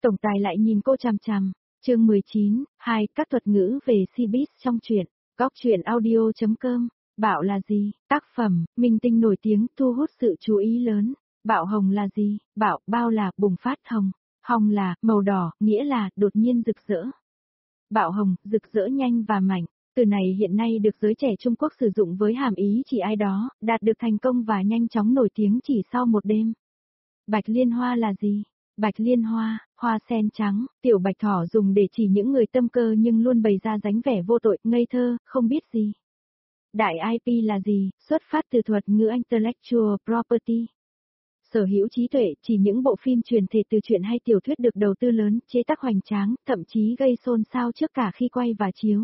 Tổng tài lại nhìn cô chằm chằm. Chương 19, các thuật ngữ về showbiz trong truyện. Góc truyện audio.com. Bạo là gì? Tác phẩm, minh tinh nổi tiếng thu hút sự chú ý lớn. Bạo hồng là gì? Bạo, bao là bùng phát hồng. Hồng là màu đỏ, nghĩa là đột nhiên rực rỡ. Bạo hồng, rực rỡ nhanh và mạnh. Từ này hiện nay được giới trẻ Trung Quốc sử dụng với hàm ý chỉ ai đó, đạt được thành công và nhanh chóng nổi tiếng chỉ sau một đêm. Bạch liên hoa là gì? Bạch liên hoa, hoa sen trắng, tiểu bạch thỏ dùng để chỉ những người tâm cơ nhưng luôn bày ra dáng vẻ vô tội, ngây thơ, không biết gì. Đại IP là gì? Xuất phát từ thuật ngữ Intellectual Property. Sở hữu trí tuệ, chỉ những bộ phim truyền thể từ truyện hay tiểu thuyết được đầu tư lớn, chế tác hoành tráng, thậm chí gây xôn xao trước cả khi quay và chiếu.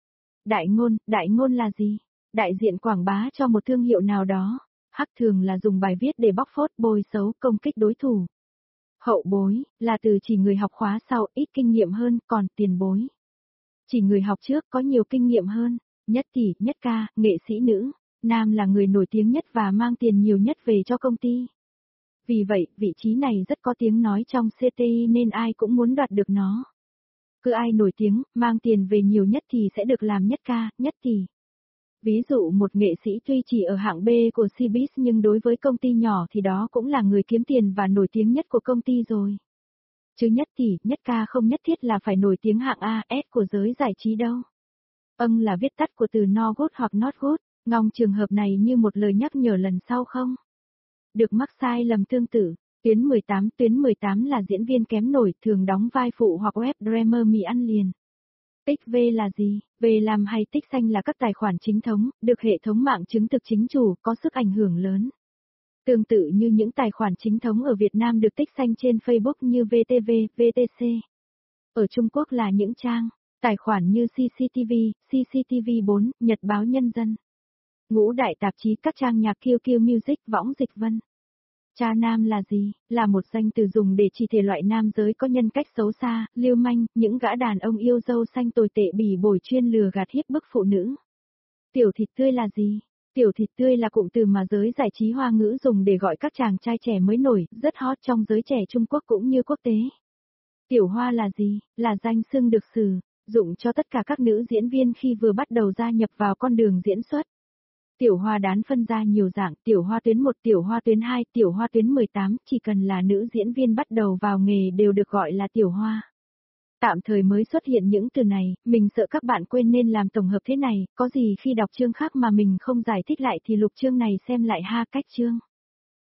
Đại ngôn là gì? Đại diện quảng bá cho một thương hiệu nào đó. Hắc thường là dùng bài viết để bóc phốt, bôi xấu, công kích đối thủ. Hậu bối, là từ chỉ người học khóa sau, ít kinh nghiệm hơn, còn tiền bối. Chỉ người học trước có nhiều kinh nghiệm hơn. Nhất tỷ, nhất ca, nghệ sĩ nữ. Nam là người nổi tiếng nhất và mang tiền nhiều nhất về cho công ty. Vì vậy, vị trí này rất có tiếng nói trong CTI nên ai cũng muốn đoạt được nó. Cứ ai nổi tiếng, mang tiền về nhiều nhất thì sẽ được làm nhất ca, nhất tỷ. Ví dụ một nghệ sĩ tuy chỉ ở hạng B của showbiz nhưng đối với công ty nhỏ thì đó cũng là người kiếm tiền và nổi tiếng nhất của công ty rồi. Chứ nhất tỷ, nhất ca không nhất thiết là phải nổi tiếng hạng A, S của giới giải trí đâu. Là viết tắt của từ no good hoặc not good, ngong trường hợp này như một lời nhắc nhở lần sau không? Được mắc sai lầm tương tự. Tuyến 18 là diễn viên kém nổi, thường đóng vai phụ hoặc web drama mì ăn liền. Tích V là gì? V làm hay tích xanh là các tài khoản chính thống, được hệ thống mạng chứng thực chính chủ, có sức ảnh hưởng lớn. Tương tự như những tài khoản chính thống ở Việt Nam được tích xanh trên Facebook như VTV, VTC. Ở Trung Quốc là những trang, tài khoản như CCTV, CCTV4, Nhật báo Nhân dân. Ngũ đại tạp chí, các trang nhạc QQ Music, Võng Dịch Vân. Cha nam là gì? Là một danh từ dùng để chỉ thể loại nam giới có nhân cách xấu xa, lưu manh, những gã đàn ông yêu dâu xanh tồi tệ bỉ bổi chuyên lừa gạt hiếp bức phụ nữ. Tiểu thịt tươi là gì? Tiểu thịt tươi là cụm từ mà giới giải trí Hoa ngữ dùng để gọi các chàng trai trẻ mới nổi, rất hot trong giới trẻ Trung Quốc cũng như quốc tế. Tiểu hoa là gì? Là danh xưng được sử dụng cho tất cả các nữ diễn viên khi vừa bắt đầu gia nhập vào con đường diễn xuất. Tiểu hoa đán phân ra nhiều dạng, tiểu hoa tuyến 1, tiểu hoa tuyến 2, tiểu hoa tuyến 18, chỉ cần là nữ diễn viên bắt đầu vào nghề đều được gọi là tiểu hoa. Tạm thời mới xuất hiện những từ này, mình sợ các bạn quên nên làm tổng hợp thế này, có gì khi đọc chương khác mà mình không giải thích lại thì lục chương này xem lại ha cách chương.